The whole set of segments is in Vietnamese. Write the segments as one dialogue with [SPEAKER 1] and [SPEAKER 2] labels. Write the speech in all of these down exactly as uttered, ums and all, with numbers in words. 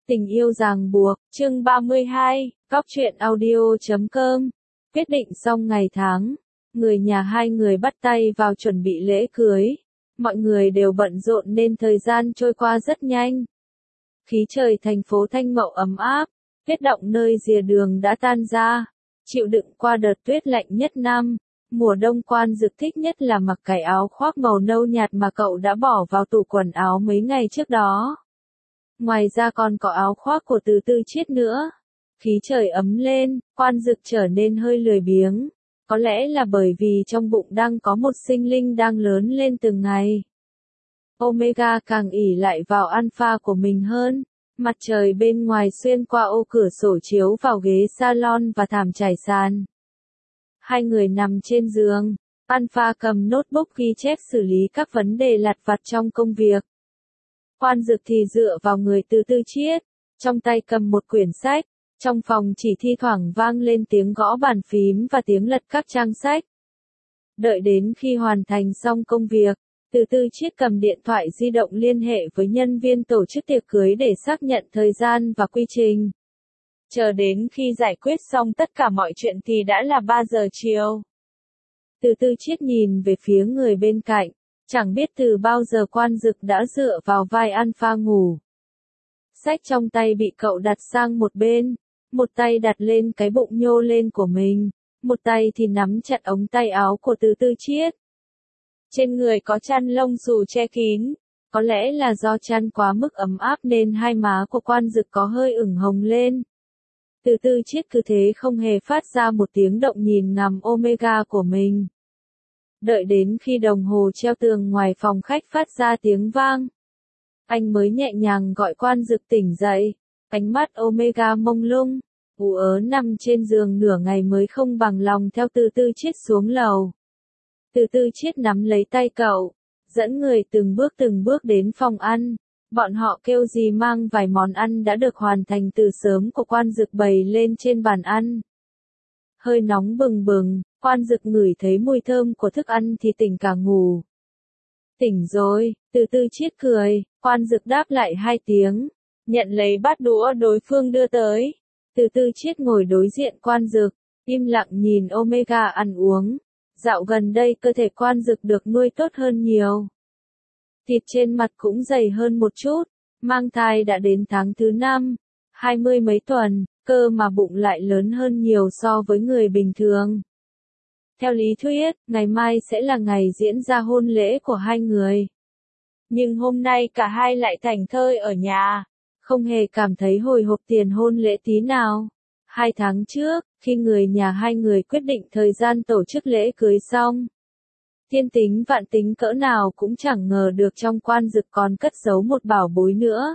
[SPEAKER 1] Tình yêu ràng buộc, chương ba mươi hai, Cóc truyện audio chấm com. Quyết định xong ngày tháng, người nhà hai người bắt tay vào chuẩn bị lễ cưới. Mọi người đều bận rộn nên thời gian trôi qua rất nhanh. Khí trời thành phố Thanh Mậu ấm áp, tuyết động nơi rìa đường đã tan ra, chịu đựng qua đợt tuyết lạnh nhất năm. Mùa đông Quan Dực thích nhất là mặc cái áo khoác màu nâu nhạt mà cậu đã bỏ vào tủ quần áo mấy ngày trước đó. Ngoài ra còn có áo khoác của Từ Tư Chiết nữa. Khí trời ấm lên, Quan Dực trở nên hơi lười biếng. Có lẽ là bởi vì trong bụng đang có một sinh linh đang lớn lên từng ngày. Omega càng ỷ lại vào alpha của mình hơn. Mặt trời bên ngoài xuyên qua ô cửa sổ chiếu vào ghế salon và thảm trải sàn. Hai người nằm trên giường, Alpha cầm notebook ghi chép xử lý các vấn đề lặt vặt trong công việc. Quan Dực thì dựa vào người Từ Tư Chiết, trong tay cầm một quyển sách, trong phòng chỉ thi thoảng vang lên tiếng gõ bàn phím và tiếng lật các trang sách. Đợi đến khi hoàn thành xong công việc, Từ Tư Chiết cầm điện thoại di động liên hệ với nhân viên tổ chức tiệc cưới để xác nhận thời gian và quy trình. Chờ đến khi giải quyết xong tất cả mọi chuyện thì đã là ba giờ chiều. Từ Tư Chiết nhìn về phía người bên cạnh, chẳng biết từ bao giờ Quan Dực đã dựa vào vai Alpha ngủ. Sách trong tay bị cậu đặt sang một bên, một tay đặt lên cái bụng nhô lên của mình, một tay thì nắm chặt ống tay áo của Từ Tư Chiết. Trên người có chăn lông xù che kín, có lẽ là do chăn quá mức ấm áp nên hai má của Quan Dực có hơi ửng hồng lên. Từ Tư Chiết cứ thế không hề phát ra một tiếng động nhìn ngắm Omega của mình. Đợi đến khi đồng hồ treo tường ngoài phòng khách phát ra tiếng vang, anh mới nhẹ nhàng gọi Quan Dực tỉnh dậy. Ánh mắt Omega mông lung, ú ớ nằm trên giường nửa ngày mới không bằng lòng theo Từ Tư Chiết xuống lầu. Từ Tư Chiết nắm lấy tay cậu, dẫn người từng bước từng bước đến phòng ăn. Bọn họ kêu gì mang vài món ăn đã được hoàn thành từ sớm của Quan Dực bày lên trên bàn ăn. Hơi nóng bừng bừng, Quan Dực ngửi thấy mùi thơm của thức ăn thì tỉnh cả ngủ. Tỉnh rồi, Từ Tư Chiết cười, Quan Dực đáp lại hai tiếng, nhận lấy bát đũa đối phương đưa tới. Từ Tư Chiết ngồi đối diện Quan Dực, im lặng nhìn Omega ăn uống. Dạo gần đây cơ thể Quan Dực được nuôi tốt hơn nhiều. Thịt trên mặt cũng dày hơn một chút, mang thai đã đến tháng thứ năm, hai mươi mấy tuần, cơ mà bụng lại lớn hơn nhiều so với người bình thường. Theo lý thuyết, ngày mai sẽ là ngày diễn ra hôn lễ của hai người. Nhưng hôm nay cả hai lại thảnh thơi ở nhà, không hề cảm thấy hồi hộp tiền hôn lễ tí nào. Hai tháng trước, khi người nhà hai người quyết định thời gian tổ chức lễ cưới xong, thiên tính vạn tính cỡ nào cũng chẳng ngờ được trong Quan Dực còn cất giấu một bảo bối nữa.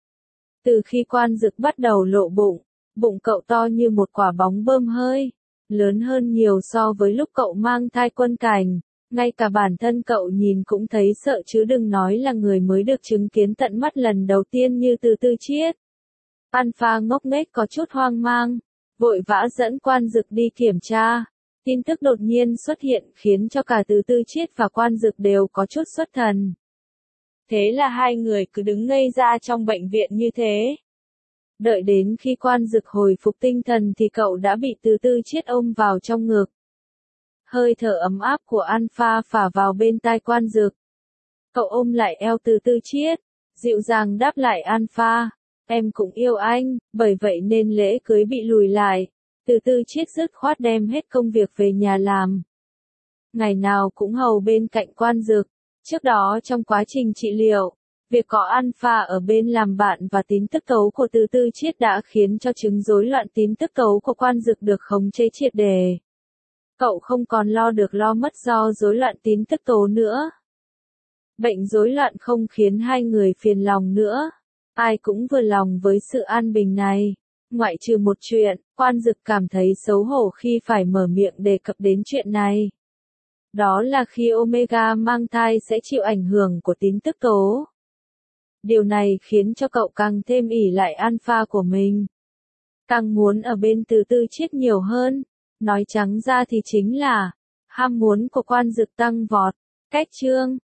[SPEAKER 1] Từ khi Quan Dực bắt đầu lộ bụng, bụng cậu to như một quả bóng bơm hơi, lớn hơn nhiều so với lúc cậu mang thai Quân Cảnh, ngay cả bản thân cậu nhìn cũng thấy sợ chứ đừng nói là người mới được chứng kiến tận mắt lần đầu tiên như Từ Tư Chiết. Alpha ngốc nghếch có chút hoang mang, vội vã dẫn Quan Dực đi kiểm tra. Tin tức đột nhiên xuất hiện khiến cho cả Từ Tư Chiết và Quan Dực đều có chút xuất thần. Thế là hai người cứ đứng ngây ra trong bệnh viện như thế. Đợi đến khi Quan Dực hồi phục tinh thần thì cậu đã bị Từ Tư Chiết ôm vào trong ngực. Hơi thở ấm áp của Alpha phả vào bên tai Quan Dực. Cậu ôm lại eo Từ Tư Chiết, dịu dàng đáp lại Alpha, em cũng yêu anh, bởi vậy nên lễ cưới bị lùi lại. Từ Tư Chiết dứt khoát đem hết công việc về nhà làm. Ngày nào cũng hầu bên cạnh Quan Dực. Trước đó trong quá trình trị liệu, việc có Alpha ở bên làm bạn và tín tức tấu của Từ Tư Chiết đã khiến cho chứng rối loạn tín tức tấu của Quan Dực được khống chế triệt để. Cậu không còn lo được lo mất do rối loạn tín tức tố nữa. Bệnh rối loạn không khiến hai người phiền lòng nữa. Ai cũng vừa lòng với sự an bình này. Ngoại trừ một chuyện, Quan Dực cảm thấy xấu hổ khi phải mở miệng đề cập đến chuyện này. Đó là khi Omega mang thai sẽ chịu ảnh hưởng của tín tức tố. Điều này khiến cho cậu càng thêm ỷ lại Alpha của mình. Càng muốn ở bên Từ Tư Chiết nhiều hơn. Nói trắng ra thì chính là ham muốn của Quan Dực tăng vọt. Cách chương